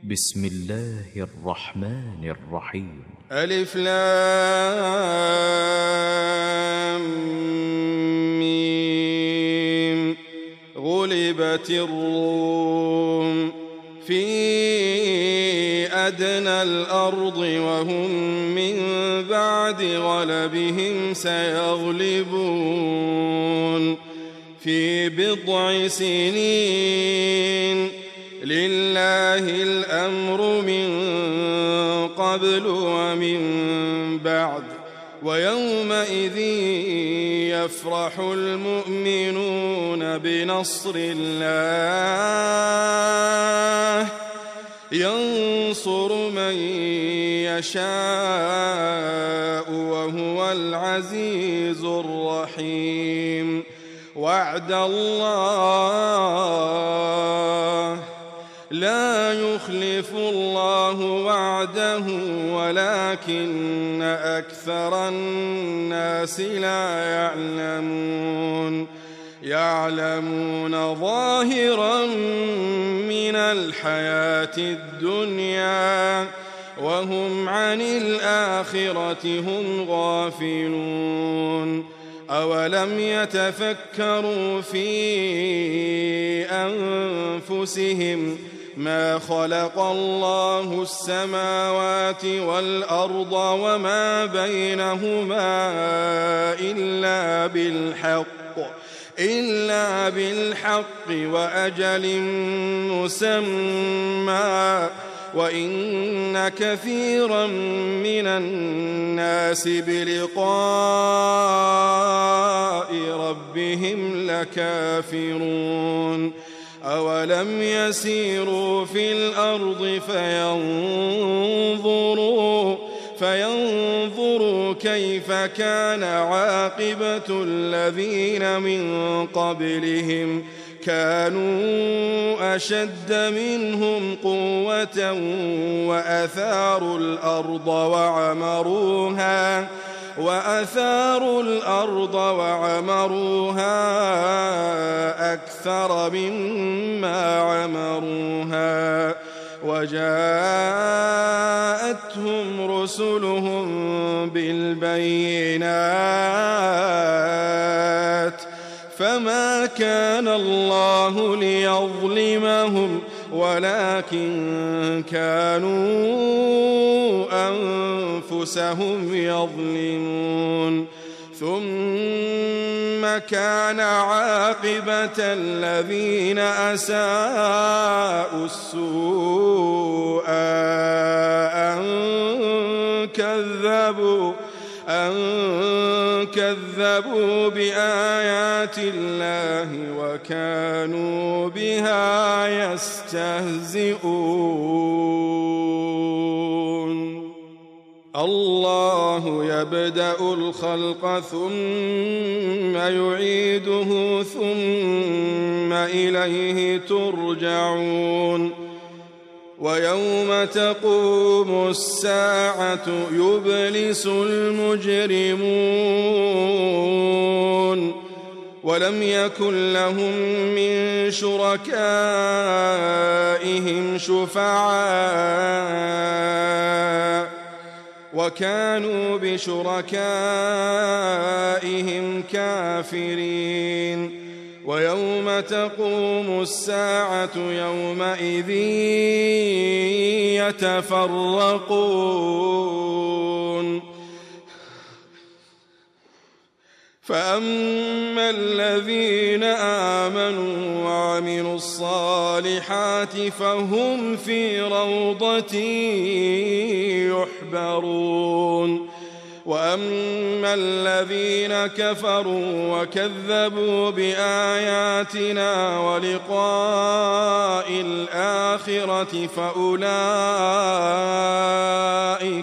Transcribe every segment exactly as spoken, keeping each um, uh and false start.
بسم الله الرحمن الرحيم. ألف لام ميم. غلبت الروم في أدنى الأرض وهم من بعد غلبهم سيغلبون في بضع سنين. لله الأمر من قبل ومن بعد ويومئذ يفرح المؤمنون بنصر الله ينصر من يشاء وهو العزيز الرحيم. وعد الله لا يخلف الله وعده ولكن أكثر الناس لا يعلمون. يعلمون ظاهرا من الحياة الدنيا وهم عن الآخرة هم غافلون. أولم يتفكروا في أنفسهم ما خلق الله السماوات والأرض وما بينهما إلا بالحق إلا بالحق وأجل مسمى وإن كثيرا من الناس بلقاء ربهم لكافرون. أولم يسيروا في الأرض فينظروا فينظروا كيف كان عاقبة الذين من قبلهم كانوا أشد منهم قوة وأثاروا الأرض وعمروها وأثاروا الأرض وعمروها أكثر مما عمروها وجاءتهم رسلهم بالبينات فما كان الله ليظلمهم ولكن كانوا أنفسهم يظلمون. ثم كان عاقبة الذين أساءوا السوء أن كذبوا أن كذبوا بآيات الله وكانوا بها يستهزئون. الله يبدأ الخلق ثم يعيده ثم إليه ترجعون. ويوم تقوم الساعة يبلس المجرمون ولم يكن لهم من شركائهم شفعاء وكانوا بشركائهم كافرين. ويوم تقوم الساعة يومئذ يتفرقون. فأما الذين آمنوا وعملوا الصالحات فهم في روضة يحبرون. وأما الذين كفروا وكذبوا بآياتنا ولقاء الآخرة فأولئك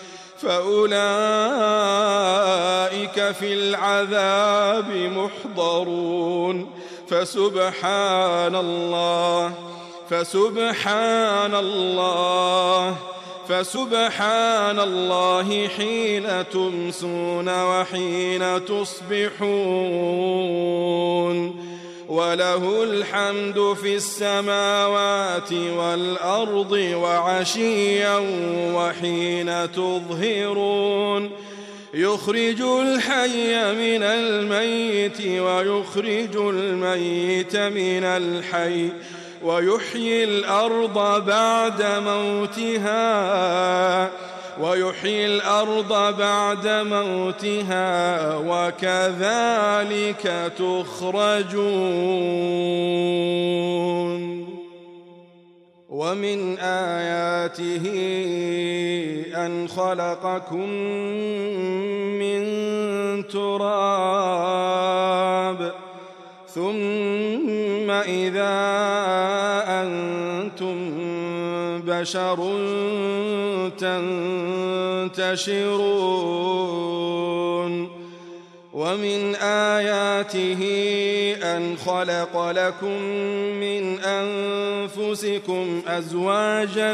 فأولئك في العذاب محضرون. فسبحان الله فسبحان الله فسبحان الله حين تمسون وحين تصبحون وله الحمد في السماوات والأرض وعشيا وحين تظهرون يخرج الحي من الميت ويخرج الميت من الحي ويحيي الأرض بعد موتها ويحيي الأرض بعد موتها وكذلك تخرجون ومن آياته أن خلقكم من تراب ثم إذا أنتم بشر تنتشرون ومن آياته أن خلق لكم من أنفسكم أزواجا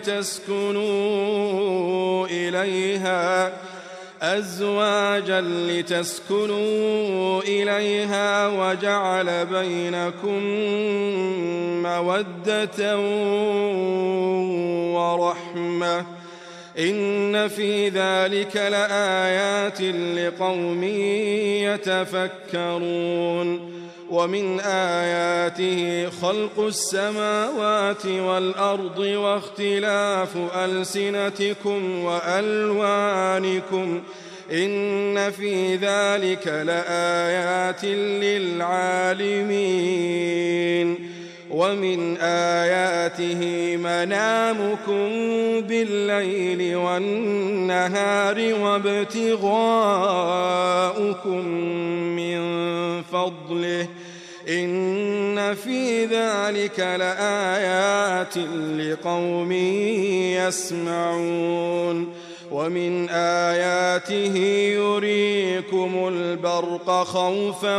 لتسكنوا إليها أزواجا لتسكنوا إليها وجعل بينكم مودة ورحمة إن في ذلك لآيات لقوم يتفكرون ومن آياته خلق السماوات والأرض واختلاف ألسنتكم وألوانكم إن في ذلك لآيات للعالمين ومن آياته منامكم بالليل والنهار وابتغاؤكم من فضله إن في ذلك لآيات لقوم يسمعون ومن آياته يريكم البرق خوفا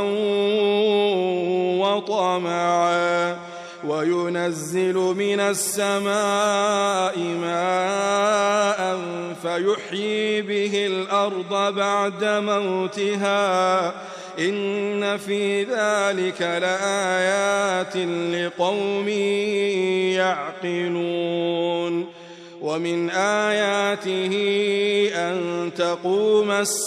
وطمعا وينزل من السماء ماء فيحيي به الأرض بعد موتها إن في ذلك لآيات لقوم يعقلون ومن آياته أن تقوم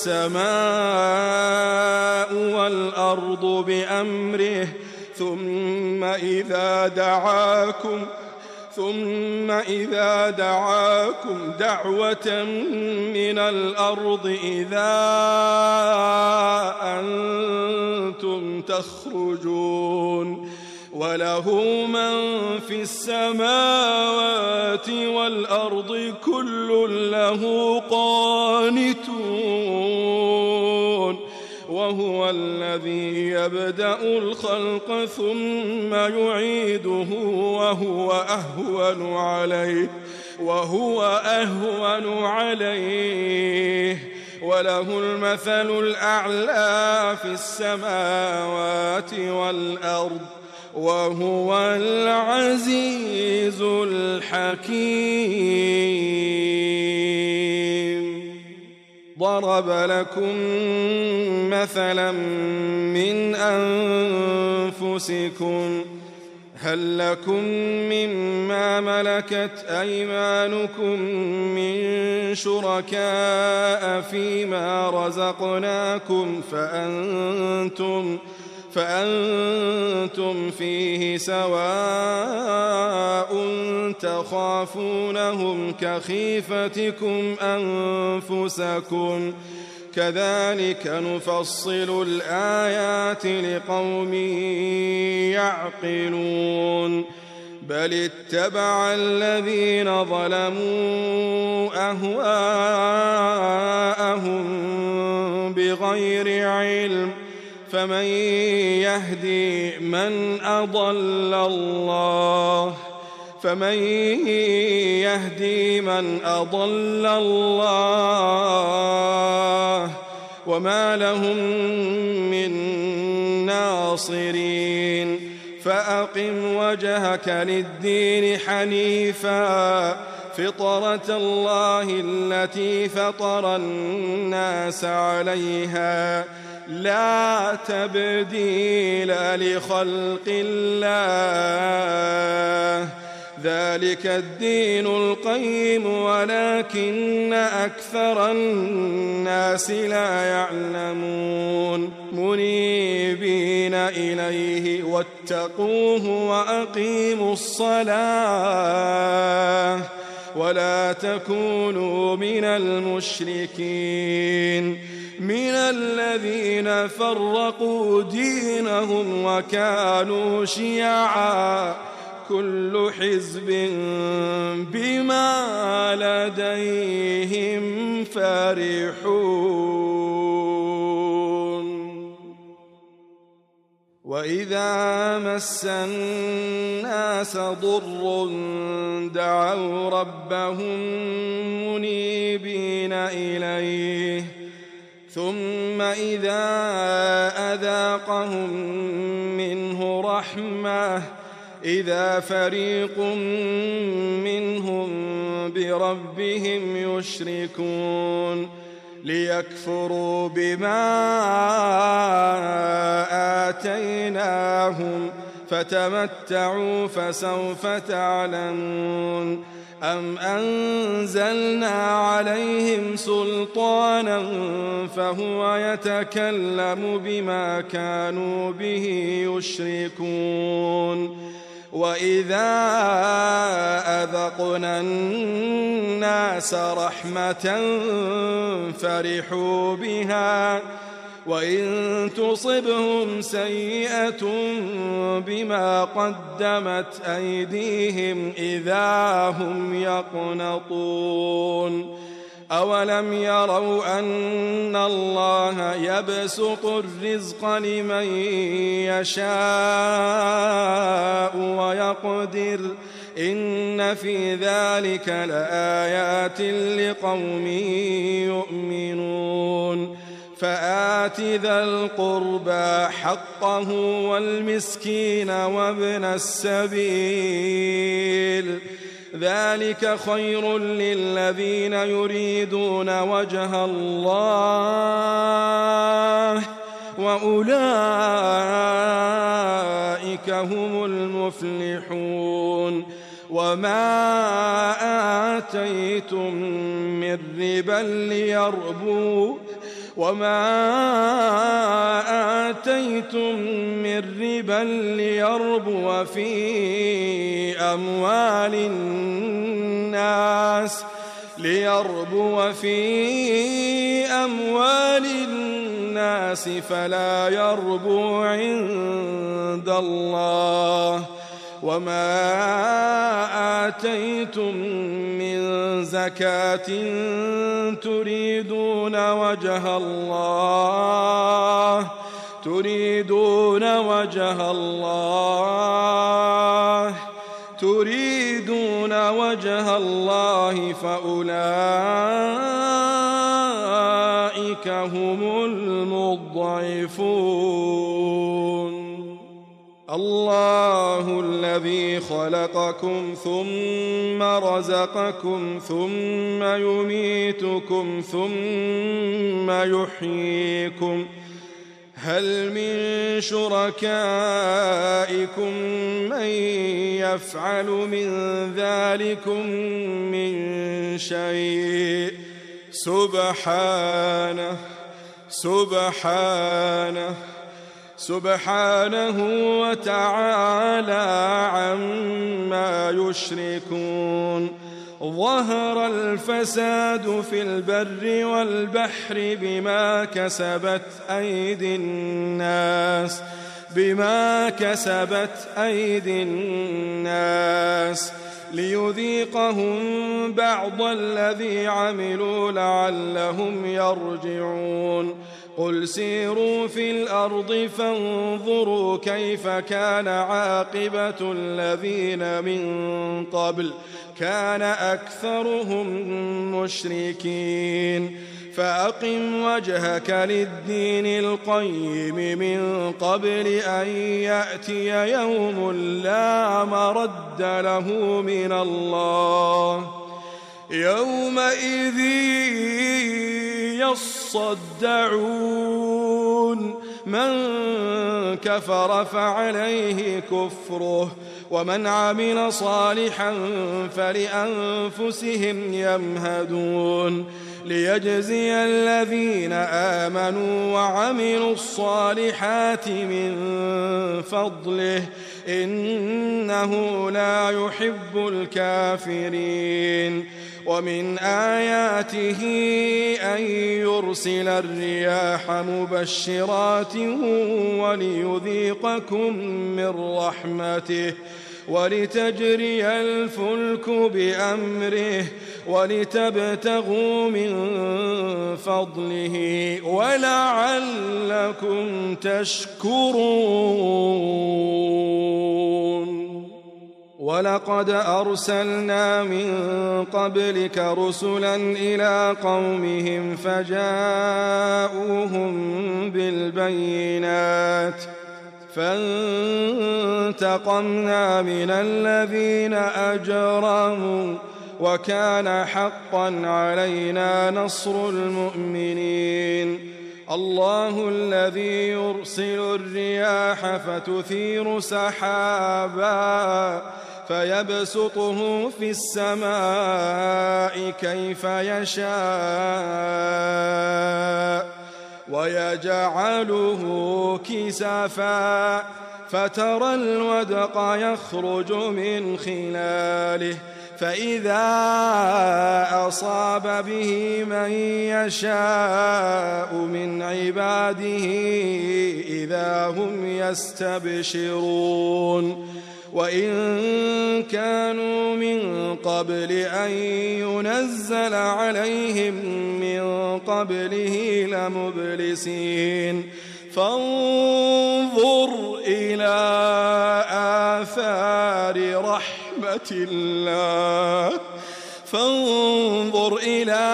السماء والأرض بأمره ثم إذا دعاكم ثم إذا دعاكم دعوة من الأرض إذا أنتم تخرجون وله من في السماوات والأرض كل له قانتون وهو الذي يبدأ الخلق ثم يعيده وهو أهون عليه وهو أهون عليه وله المثل الأعلى في السماوات والأرض وهو العزيز الحكيم ضرب لكم مثلا من أنفسكم هل لكم مما ملكت أيمانكم من شركاء فيما رزقناكم فأنتم فأنتم فيه سواء تخافونهم كخيفتكم أنفسكم كذلك نفصل الآيات لقوم يعقلون بل اتبع الذين ظلموا أهواءهم بغير علم فمن يهدي من أضل الله فمن يهدي من أضل الله وما لهم من ناصرين فأقم وجهك للدين حنيفا فطرة الله التي فطر الناس عليها لا تبديل لخلق الله، ذلك الدين القيم ولكن أكثر الناس لا يعلمون. منيبين إليه واتقوه وأقيموا الصلاة ولا تكونوا من المشركين من الذين فرقوا دينهم وكانوا شيعا كل حزب بما لديهم فرحون. وإذا مس الناس ضر دعوا ربهم منيبين إليه ثم إذا أذاقهم منه رحمة إذا فريق منهم بربهم يشركون ليكفروا بما آتيناهم فتمتعوا فسوف تعلمون. أم أنزلنا عليهم سلطانا فهو يتكلم بما كانوا به يشركون. وإذا أذقنا الناس رحمة فرحوا بها وإن تصبهم سيئة بما قدمت أيديهم إذا هم يقنطون. أولم يروا أن الله يبسط الرزق لمن يشاء ويقدر إن في ذلك لآيات لقوم يؤمنون. فآت ذا القربى حقه والمسكين وابن السبيل ذلك خير للذين يريدون وجه الله وأولئك هم المفلحون. وما آتيتم من ربا ليربو وما آتيتم من ربا ليربو في أموال الناس ليربو في أموال الناس فلا يربو عند الله. وما آتيتم من زكاة تريدون وجه الله تريدون وجه الله تريدون وجه الله فأولئك هم المضعفون. الله الذي خلقكم ثم رزقكم ثم يميتكم ثم يحييكم هل من شركائكم من يفعل من ذلكم من شيء سبحانه سبحانه سبحانه وتعالى عما يشركون. ظهر الفساد في البر والبحر بما كسبت أيدي الناس بما كسبت أيدي الناس ليذيقهم بعض الذي عملوا لعلهم يرجعون. قل سيروا في الأرض فانظروا كيف كان عاقبة الذين من قبل كان أكثرهم مشركين. فأقم وجهك للدين القيم من قبل أن يأتي يوم لا مرد له من الله يومئذ يصدعون من كفر فعليه كفره ومن عمل صالحا فلأنفسهم يمهدون ليجزي الذين آمنوا وعملوا الصالحات من فضله إنه لا يحب الكافرين ومن آياته أن يرسل الرياح مبشرات وليذيقكم من رحمته ولتجري الفلك بأمره ولتبتغوا من فضله ولعلكم تشكرون ولقد أرسلنا من قبلك رسلا إلى قومهم فجاءوهم بالبينات فانتقمنا من الذين أجرموا وكان حقا علينا نصر المؤمنين الله الذي يرسل الرياح فتثير سحابا فيبسطه في السماء كيف يشاء ويجعله كسفا فترى الودق يخرج من خلاله فإذا أصاب به من يشاء من عباده إذا هم يستبشرون وإن كانوا من قبل أن ينزل عليهم من قبله لمبلسين فانظر إلى آثار رحمة الله فانظر إلى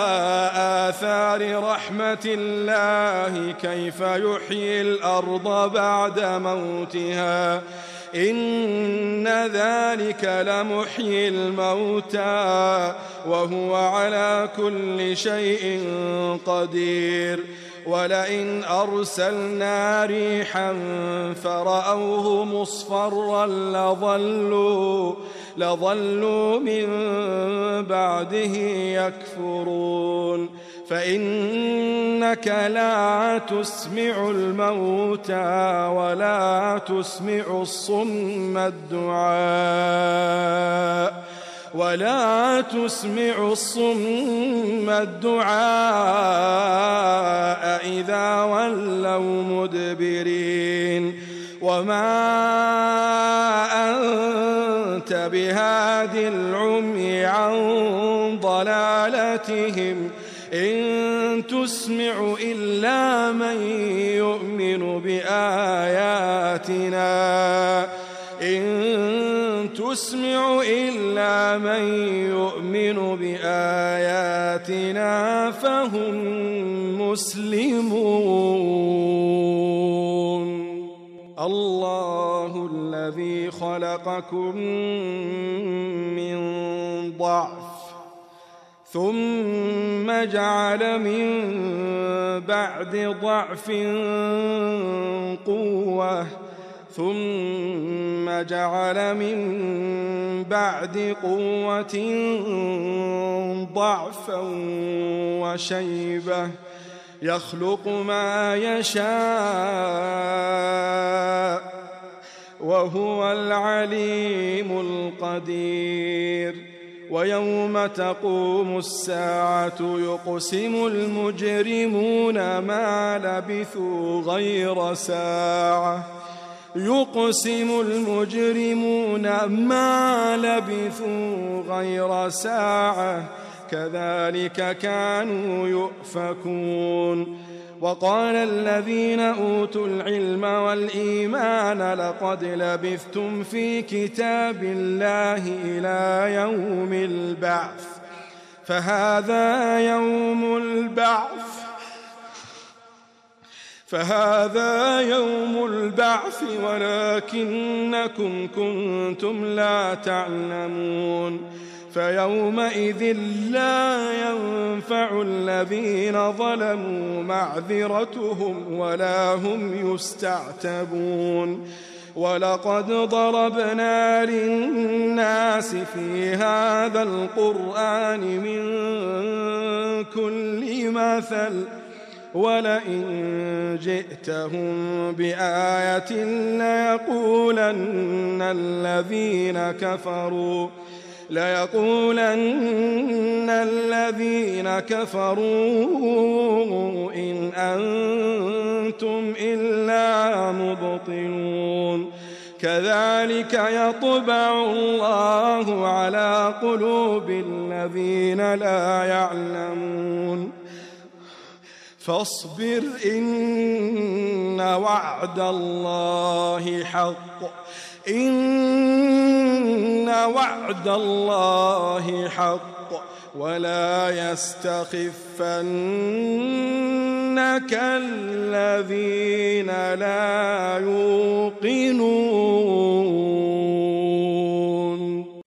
آثار رحمة الله كيف يحيي الأرض بعد موتها إن ذلك لمحيي الموتى وهو على كل شيء قدير ولئن أرسلنا ريحا فرأوه مصفرا لظلوا, لظلوا من بعده يكفرون فإنك لا تسمع الموتى ولا تسمع الصم الدعاء ولا تسمع الصم الدعاء إذا ولوا مدبرين وما أنت بهاد العمي عن ضلالتهم إن تسمع إلا من يؤمن بآياتنا إن تسمع إلا من يؤمن بآياتنا فهم مسلمون الله الذي خلقكم من ضعف ثم جعل من بعد ضعف قوة ثم جعل من بعد قوة ضعفا وشيبة يخلق ما يشاء وهو العليم القدير ويوم تقوم الساعة يقسم المجرمون ما لبثوا غير ساعة يقسم المجرمون ما لبثوا غير ساعة كذلك كانوا يؤفكون وقال الذين أوتوا العلم والإيمان لقد لبثتم في كتاب الله إلى يوم البعث فهذا يوم البعث فهذا يوم البعث ولكنكم كنتم لا تعلمون فيومئذ لا ينفع الذين ظلموا معذرتهم ولا هم يستعتبون ولقد ضربنا للناس في هذا القرآن من كل مثل ولئن جئتهم بآية ليقولن الذين كفروا ليقولن الذين كفروا إن أنتم إلا مبطلون كذلك يطبع الله على قلوب الذين لا يعلمون فاصبر إن وعد الله حق إن وعد الله حق ولا يستخفنك الذين لا يوقنون.